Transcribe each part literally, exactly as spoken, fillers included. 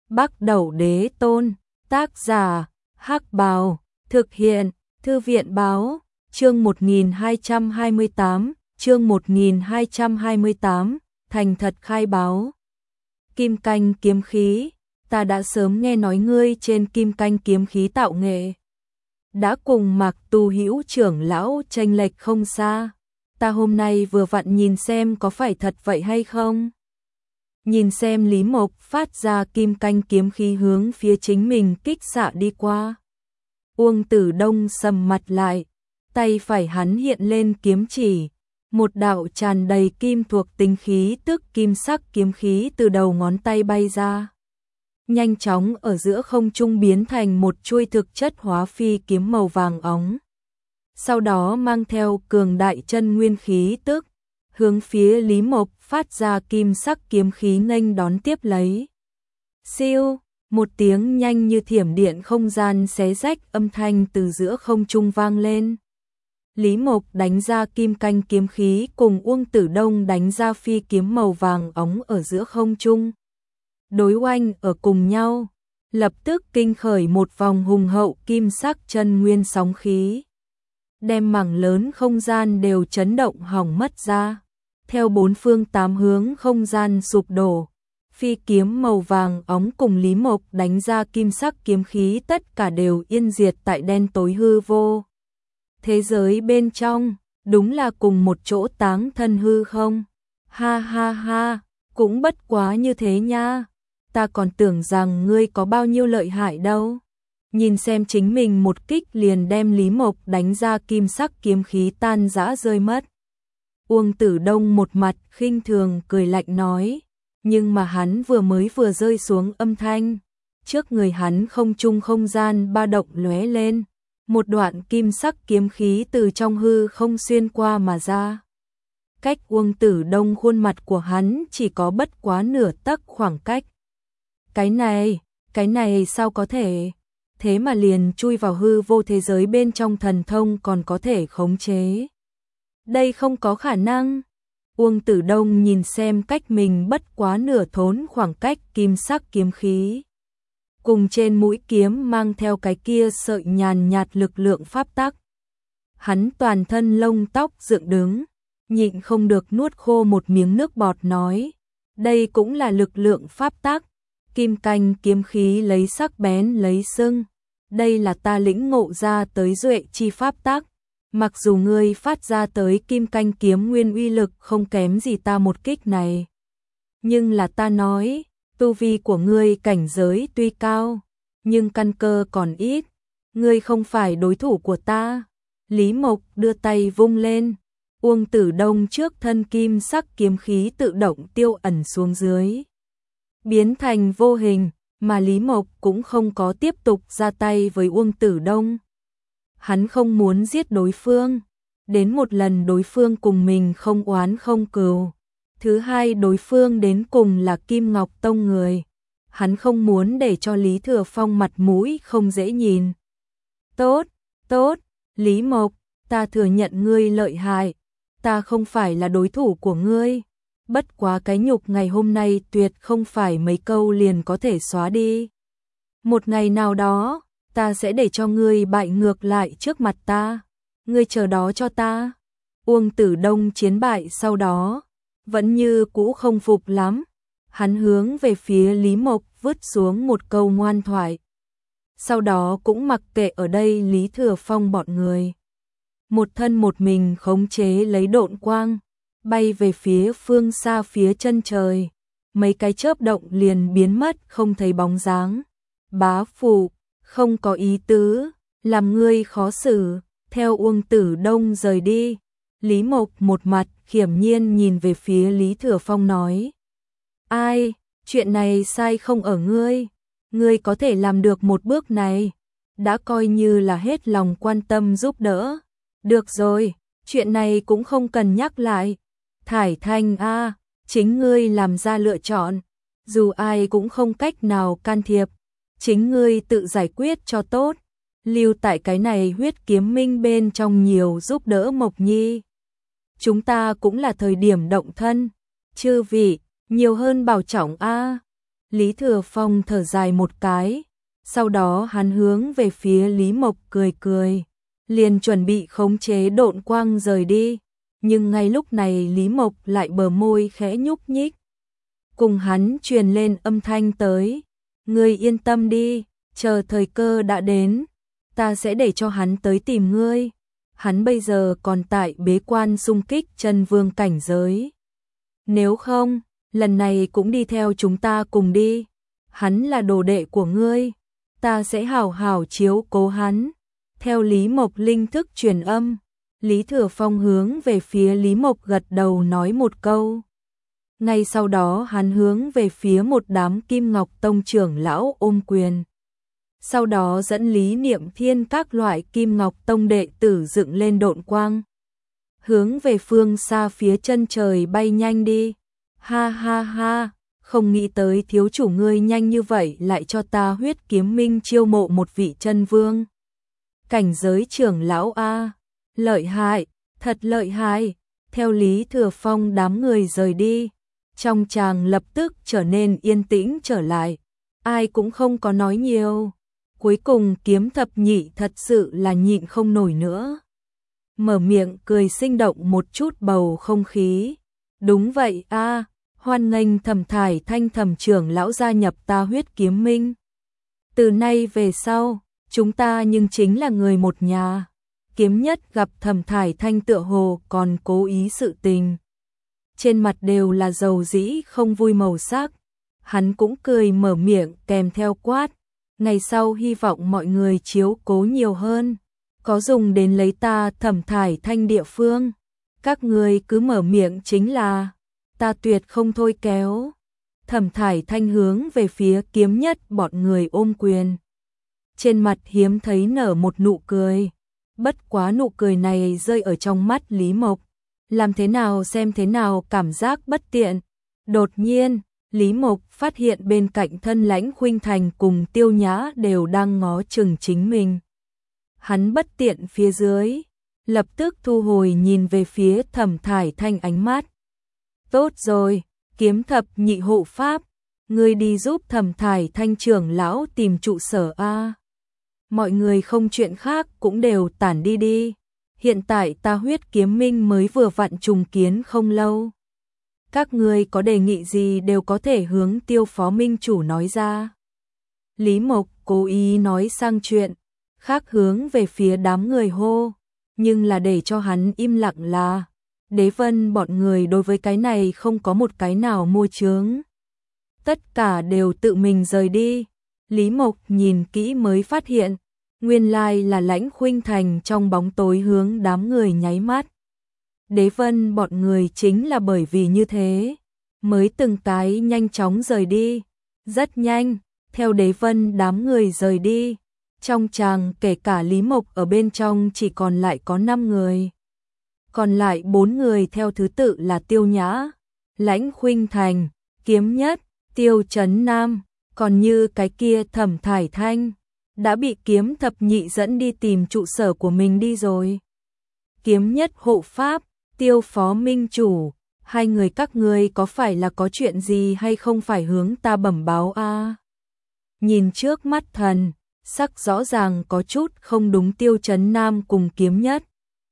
Bắc Đẩu Đế Tôn, tác giả, Hắc Bào, thực hiện, Thư viện Báo, chương một nghìn hai trăm hai mươi tám, chương một nghìn hai trăm hai mươi tám, thành thật khai báo. Kim canh kiếm khí, ta đã sớm nghe nói ngươi trên kim canh kiếm khí tạo nghệ. Đã cùng Mạc Tu Hữu trưởng lão chênh lệch không xa, ta hôm nay vừa vặn nhìn xem có phải thật vậy hay không. Nhìn xem Lý Mộc phát ra kim canh kiếm khí hướng phía chính mình kích xạ đi qua. Uông Tử Đông sầm mặt lại, tay phải hắn hiện lên kiếm chỉ, một đạo tràn đầy kim thuộc tính khí tức kim sắc kiếm khí từ đầu ngón tay bay ra. Nhanh chóng ở giữa không trung biến thành một chuôi thực chất hóa phi kiếm màu vàng óng. Sau đó mang theo cường đại chân nguyên khí tức, hướng phía Lý Mộc phát ra kim sắc kiếm khí nghênh đón tiếp lấy. Siêu, một tiếng nhanh như thiểm điện không gian xé rách âm thanh từ giữa không trung vang lên. Lý Mộc đánh ra kim canh kiếm khí cùng Uông Tử Đông đánh ra phi kiếm màu vàng óng ở giữa không trung. Đối oanh ở cùng nhau, lập tức kinh khởi một vòng hùng hậu kim sắc chân nguyên sóng khí. Đem mảng lớn không gian đều chấn động hỏng mất ra. Theo bốn phương tám hướng không gian sụp đổ, phi kiếm màu vàng óng cùng Lý Mộc đánh ra kim sắc kiếm khí tất cả đều yên diệt tại đen tối hư vô. Thế giới bên trong, đúng là cùng một chỗ táng thân hư không? Ha ha ha, cũng bất quá như thế nha. Ta còn tưởng rằng ngươi có bao nhiêu lợi hại đâu. Nhìn xem chính mình một kích liền đem Lý Mộc đánh ra kim sắc kiếm khí tan rã rơi mất. Uông Tử Đông một mặt khinh thường cười lạnh nói, nhưng mà hắn vừa mới vừa rơi xuống âm thanh, trước người hắn không trung không gian ba động lóe lên, một đoạn kim sắc kiếm khí từ trong hư không xuyên qua mà ra. Cách Uông Tử Đông khuôn mặt của hắn chỉ có bất quá nửa tấc khoảng cách. Cái này, cái này sao có thể? Thế mà liền chui vào hư vô thế giới bên trong thần thông còn có thể khống chế. Đây không có khả năng. Uông Tử Đông nhìn xem cách mình bất quá nửa thốn khoảng cách kim sắc kiếm khí. Cùng trên mũi kiếm mang theo cái kia sợi nhàn nhạt lực lượng pháp tắc. Hắn toàn thân lông tóc dựng đứng, nhịn không được nuốt khô một miếng nước bọt nói. Đây cũng là lực lượng pháp tắc. Kim canh kiếm khí lấy sắc bén lấy sưng. Đây là ta lĩnh ngộ ra tới duệ chi pháp tắc. Mặc dù ngươi phát ra tới kim canh kiếm nguyên uy lực không kém gì ta một kích này. Nhưng là ta nói, tu vi của ngươi cảnh giới tuy cao, nhưng căn cơ còn ít. Ngươi không phải đối thủ của ta. Lý Mộc đưa tay vung lên. Uông Tử Đông trước thân kim sắc kiếm khí tự động tiêu ẩn xuống dưới. Biến thành vô hình, mà Lý Mộc cũng không có tiếp tục ra tay với Uông Tử Đông. Hắn không muốn giết đối phương, đến một lần đối phương cùng mình không oán không cừu. Thứ hai đối phương đến cùng là Kim Ngọc Tông người. Hắn không muốn để cho Lý Thừa Phong mặt mũi không dễ nhìn. Tốt, tốt, Lý Mộc, ta thừa nhận ngươi lợi hại. Ta không phải là đối thủ của ngươi. Bất quá cái nhục ngày hôm nay tuyệt không phải mấy câu liền có thể xóa đi. Một ngày nào đó, ta sẽ để cho ngươi bại ngược lại trước mặt ta. Ngươi chờ đó cho ta. Uông Tử Đông chiến bại sau đó, vẫn như cũ không phục lắm. Hắn hướng về phía Lý Mộc vứt xuống một câu ngoan thoại. Sau đó cũng mặc kệ ở đây Lý Thừa Phong bọn người. Một thân một mình khống chế lấy độn quang, bay về phía phương xa phía chân trời. Mấy cái chớp động liền biến mất không thấy bóng dáng. Bá phụ, không có ý tứ, làm ngươi khó xử, theo Uông Tử Đông rời đi. Lý Mộc một mặt khiểm nhiên nhìn về phía Lý Thừa Phong nói. Ai, chuyện này sai không ở ngươi, ngươi có thể làm được một bước này, đã coi như là hết lòng quan tâm giúp đỡ. Được rồi, chuyện này cũng không cần nhắc lại. Thải Thanh a, chính ngươi làm ra lựa chọn, dù ai cũng không cách nào can thiệp, chính ngươi tự giải quyết cho tốt, lưu tại cái này huyết kiếm minh bên trong nhiều giúp đỡ Mộc Nhi. Chúng ta cũng là thời điểm động thân, chư vị, nhiều hơn bảo trọng a. Lý Thừa Phong thở dài một cái, sau đó hắn hướng về phía Lý Mộc cười cười, liền chuẩn bị khống chế độn quang rời đi, nhưng ngay lúc này Lý Mộc lại bờ môi khẽ nhúc nhích. Cùng hắn truyền lên âm thanh tới, ngươi yên tâm đi, chờ thời cơ đã đến, ta sẽ để cho hắn tới tìm ngươi. Hắn bây giờ còn tại bế quan xung kích chân vương cảnh giới. Nếu không, lần này cũng đi theo chúng ta cùng đi. Hắn là đồ đệ của ngươi, ta sẽ hảo hảo chiếu cố hắn. Theo Lý Mộc linh thức truyền âm, Lý Thừa Phong hướng về phía Lý Mộc gật đầu nói một câu. Ngay sau đó hắn hướng về phía một đám Kim Ngọc Tông trưởng lão ôm quyền. Sau đó dẫn Lý Niệm Thiên các loại Kim Ngọc Tông đệ tử dựng lên độn quang. Hướng về phương xa phía chân trời bay nhanh đi. Ha ha ha, không nghĩ tới thiếu chủ ngươi nhanh như vậy lại cho ta Huyết Kiếm Minh chiêu mộ một vị chân vương. Cảnh giới trưởng lão A, lợi hại, thật lợi hại. Theo Lý Thừa Phong đám người rời đi, trong tràng lập tức trở nên yên tĩnh trở lại. Ai cũng không có nói nhiều. Cuối cùng Kiếm Thập Nhị thật sự là nhịn không nổi nữa. Mở miệng cười sinh động một chút bầu không khí. Đúng vậy a, hoan nghênh Thẩm Thải Thanh Thẩm trưởng lão gia nhập ta Huyết Kiếm Minh. Từ nay về sau, chúng ta nhưng chính là người một nhà. Kiếm Nhất gặp Thẩm Thải Thanh tựa hồ còn cố ý sự tình. Trên mặt đều là dầu dĩ không vui màu sắc. Hắn cũng cười mở miệng kèm theo quát. Ngày sau hy vọng mọi người chiếu cố nhiều hơn. Có dùng đến lấy ta Thẩm Thải Thanh địa phương. Các người cứ mở miệng chính là. Ta tuyệt không thôi kéo. Thẩm Thải Thanh hướng về phía Kiếm Nhất bọn người ôm quyền. Trên mặt hiếm thấy nở một nụ cười. Bất quá nụ cười này rơi ở trong mắt Lý Mộc. Làm thế nào xem thế nào cảm giác bất tiện. Đột nhiên, Lý Mộc phát hiện bên cạnh thân Lãnh Khuynh Thành cùng Tiêu Nhã đều đang ngó chừng chính mình. Hắn bất tiện phía dưới, lập tức thu hồi nhìn về phía Thẩm Thải Thanh ánh mắt. Tốt rồi, Kiếm Thập Nhị hộ pháp, ngươi đi giúp Thẩm Thải Thanh trưởng lão tìm trụ sở a. Mọi người không chuyện khác cũng đều tản đi đi. Hiện tại ta Huyết Kiếm Minh mới vừa vặn trùng kiến không lâu. Các ngươi có đề nghị gì đều có thể hướng Tiêu phó minh chủ nói ra. Lý Mộc cố ý nói sang chuyện, khác hướng về phía đám người hô, nhưng là để cho hắn im lặng là, Đế Vân bọn người đối với cái này không có một cái nào mua chướng. Tất cả đều tự mình rời đi. Lý Mộc nhìn kỹ mới phát hiện, nguyên lai là Lãnh Khuynh Thành trong bóng tối hướng đám người nháy mắt. Đế Vân bọn người chính là bởi vì như thế, mới từng cái nhanh chóng rời đi. Rất nhanh, theo Đế Vân đám người rời đi, trong tràng kể cả Lý Mộc ở bên trong chỉ còn lại có năm người. Còn lại bốn người theo thứ tự là Tiêu Nhã, Lãnh Khuynh Thành, Kiếm Nhất, Tiêu Chấn Nam, còn như cái kia Thẩm Thải Thanh, đã bị Kiếm Thập Nhị dẫn đi tìm trụ sở của mình đi rồi. Kiếm Nhất hộ pháp, Tiêu phó minh chủ, hai người các ngươi có phải là có chuyện gì hay không phải hướng ta bẩm báo a? À? Nhìn trước mắt thần, sắc rõ ràng có chút không đúng Tiêu Chấn Nam cùng Kiếm Nhất.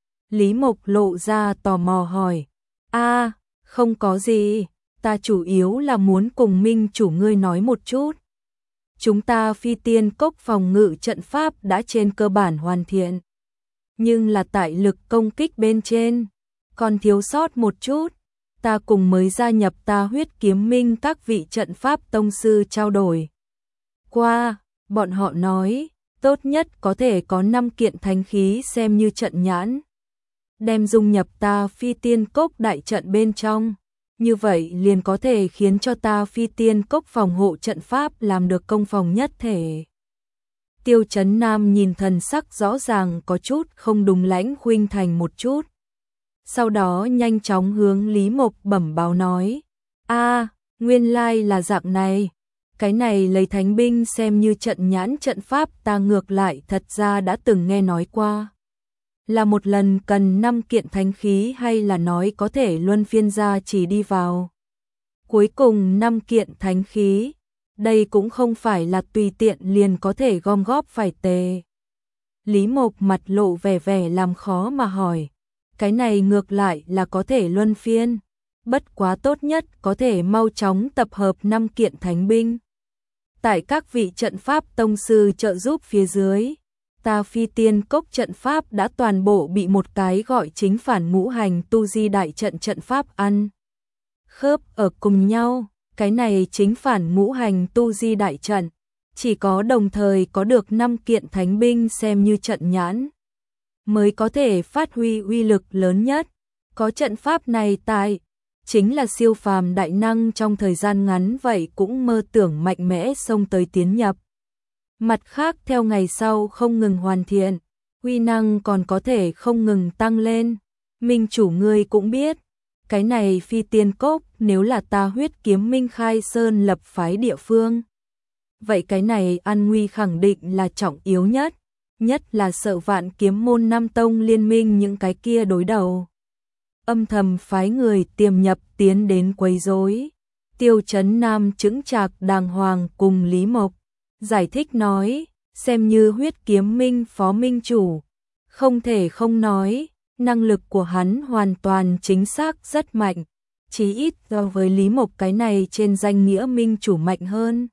Lý Mộc lộ ra tò mò hỏi, a, à, không có gì, ta chủ yếu là muốn cùng minh chủ ngươi nói một chút. Chúng ta Phi Tiên Cốc phòng ngự trận pháp đã trên cơ bản hoàn thiện, nhưng là tại lực công kích bên trên còn thiếu sót một chút. Ta cùng mới gia nhập ta Huyết Kiếm Minh các vị trận pháp tông sư trao đổi qua, bọn họ nói tốt nhất có thể có năm kiện thánh khí xem như trận nhãn, đem dung nhập ta Phi Tiên Cốc đại trận bên trong, như vậy liền có thể khiến cho ta Phi Tiên Cốc phòng hộ trận pháp làm được công phòng nhất thể. Tiêu Chấn Nam nhìn thần sắc rõ ràng có chút không đúng Lãnh Khuynh Thành một chút. Sau đó nhanh chóng hướng Lý Mộc bẩm báo nói, a, nguyên lai là dạng này, cái này lấy thánh binh xem như trận nhãn trận pháp ta ngược lại thật ra đã từng nghe nói qua. Là một lần cần năm kiện thánh khí hay là nói có thể luân phiên ra chỉ đi vào. Cuối cùng năm kiện thánh khí, đây cũng không phải là tùy tiện liền có thể gom góp phải tề. Lý Mộc mặt lộ vẻ vẻ làm khó mà hỏi, cái này ngược lại là có thể luân phiên, bất quá tốt nhất có thể mau chóng tập hợp năm kiện thánh binh. Tại các vị trận pháp tông sư trợ giúp phía dưới, ta Phi Tiên Cốc trận pháp đã toàn bộ bị một cái gọi chính phản ngũ hành tu di đại trận trận pháp ăn khớp ở cùng nhau. Cái này chính phản ngũ hành tu di đại trận, chỉ có đồng thời có được năm kiện thánh binh xem như trận nhãn, mới có thể phát huy uy lực lớn nhất. Có trận pháp này tại, chính là siêu phàm đại năng trong thời gian ngắn vậy cũng mơ tưởng mạnh mẽ xông tới tiến nhập. Mặt khác theo ngày sau không ngừng hoàn thiện, uy năng còn có thể không ngừng tăng lên. Minh chủ ngươi cũng biết, cái này Phi Tiên Cốc nếu là ta Huyết Kiếm Minh khai sơn lập phái địa phương, vậy cái này an nguy khẳng định là trọng yếu nhất, nhất là sợ Vạn Kiếm môn năm tông liên minh những cái kia đối đầu, âm thầm phái người tiềm nhập tiến đến quấy rối. Tiêu Chấn Nam chững chạc đàng hoàng cùng Lý Mộc giải thích nói, xem như Huyết Kiếm Minh phó minh chủ, không thể không nói, năng lực của hắn hoàn toàn chính xác rất mạnh, chí ít so với Lý Mộc cái này trên danh nghĩa minh chủ mạnh hơn.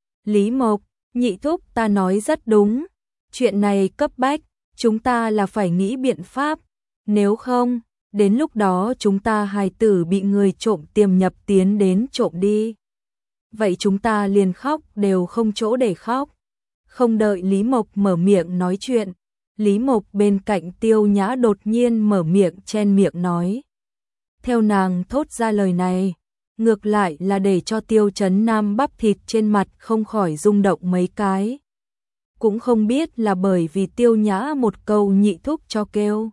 Lý Mộc, nhị thúc ta nói rất đúng, chuyện này cấp bách, chúng ta là phải nghĩ biện pháp, nếu không, đến lúc đó chúng ta hài tử bị người trộm tiềm nhập tiến đến trộm đi. Vậy chúng ta liền khóc đều không chỗ để khóc. Không đợi Lý Mộc mở miệng nói chuyện, Lý Mộc bên cạnh Tiêu Nhã đột nhiên mở miệng chen miệng nói. Theo nàng thốt ra lời này, ngược lại là để cho Tiêu Chấn Nam bắp thịt trên mặt không khỏi rung động mấy cái. Cũng không biết là bởi vì Tiêu Nhã một câu nhị thúc cho kêu,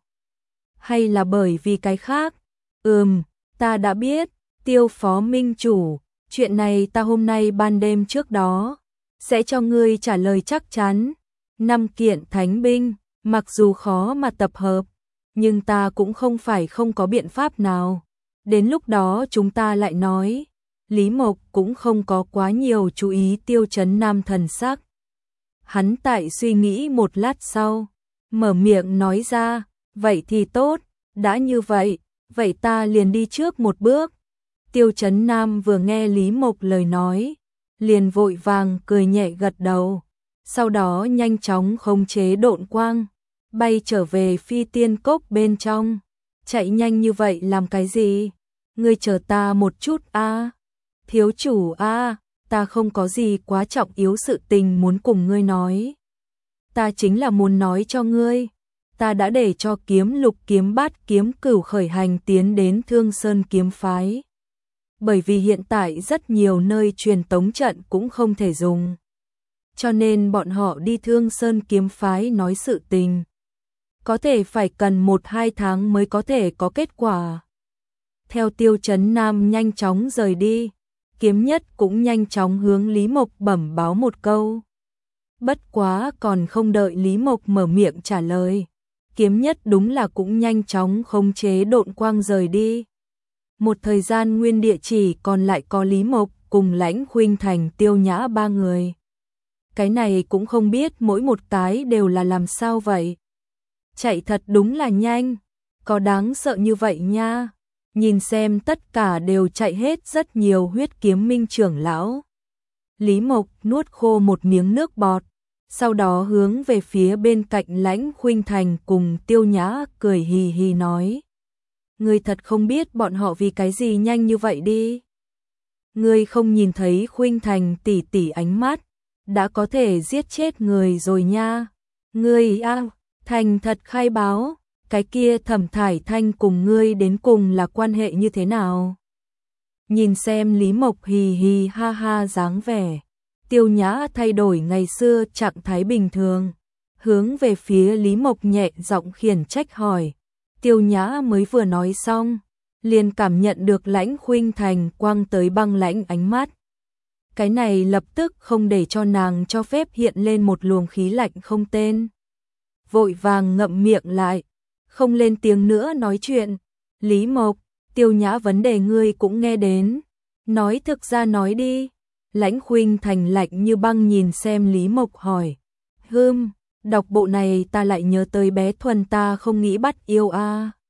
hay là bởi vì cái khác. Ừm, ta đã biết, Tiêu phó minh chủ, chuyện này ta hôm nay ban đêm trước đó sẽ cho ngươi trả lời chắc chắn. Năm kiện thánh binh, mặc dù khó mà tập hợp, nhưng ta cũng không phải không có biện pháp nào. Đến lúc đó chúng ta lại nói. Lý Mộc cũng không có quá nhiều chú ý Tiêu Chấn Nam thần sắc. Hắn tại suy nghĩ một lát sau, mở miệng nói ra, vậy thì tốt, đã như vậy, vậy ta liền đi trước một bước. Tiêu Chấn Nam vừa nghe Lý Mộc lời nói, liền vội vàng cười nhẹ gật đầu, sau đó nhanh chóng khống chế độn quang, bay trở về Phi Tiên Cốc bên trong. Chạy nhanh như vậy làm cái gì? Ngươi chờ ta một chút a. À? Thiếu chủ a, à, ta không có gì quá trọng yếu sự tình muốn cùng ngươi nói. Ta chính là muốn nói cho ngươi, ta đã để cho Kiếm Lục Kiếm Bát Kiếm Cửu khởi hành tiến đến Thương Sơn kiếm phái. Bởi vì hiện tại rất nhiều nơi truyền tống trận cũng không thể dùng, cho nên bọn họ đi Thương Sơn kiếm phái nói sự tình, có thể phải cần một hai tháng mới có thể có kết quả. Theo Tiêu Chấn Nam nhanh chóng rời đi, Kiếm Nhất cũng nhanh chóng hướng Lý Mộc bẩm báo một câu. Bất quá còn không đợi Lý Mộc mở miệng trả lời, Kiếm Nhất đúng là cũng nhanh chóng khống chế độn quang rời đi. Một thời gian nguyên địa chỉ còn lại có Lý Mộc cùng Lãnh Khuynh Thành, Tiêu Nhã ba người. Cái này cũng không biết mỗi một cái đều là làm sao vậy. Chạy thật đúng là nhanh, có đáng sợ như vậy nha. Nhìn xem tất cả đều chạy hết rất nhiều Huyết Kiếm Minh trưởng lão. Lý Mộc nuốt khô một miếng nước bọt, sau đó hướng về phía bên cạnh Lãnh Khuynh Thành cùng Tiêu Nhã cười hì hì nói. Ngươi thật không biết bọn họ vì cái gì nhanh như vậy đi. Ngươi không nhìn thấy Khuynh Thành tỉ tỉ ánh mắt, đã có thể giết chết người rồi nha. Ngươi a, à, thành thật khai báo, cái kia Thẩm Thải Thanh cùng ngươi đến cùng là quan hệ như thế nào? Nhìn xem Lý Mộc hì hì ha ha dáng vẻ, Tiêu Nhã thay đổi ngày xưa trạng thái bình thường, hướng về phía Lý Mộc nhẹ giọng khiển trách hỏi. Tiêu Nhã mới vừa nói xong, liền cảm nhận được Lãnh Khuynh Thành quăng tới băng lãnh ánh mắt. Cái này lập tức không để cho nàng cho phép hiện lên một luồng khí lạnh không tên. Vội vàng ngậm miệng lại, không lên tiếng nữa nói chuyện. Lý Mộc, Tiêu Nhã vấn đề ngươi cũng nghe đến, nói thực ra nói đi. Lãnh Khuynh Thành lạnh như băng nhìn xem Lý Mộc hỏi. Hừm, đọc bộ này ta lại nhớ tới bé Thuần ta không nghĩ bắt yêu a.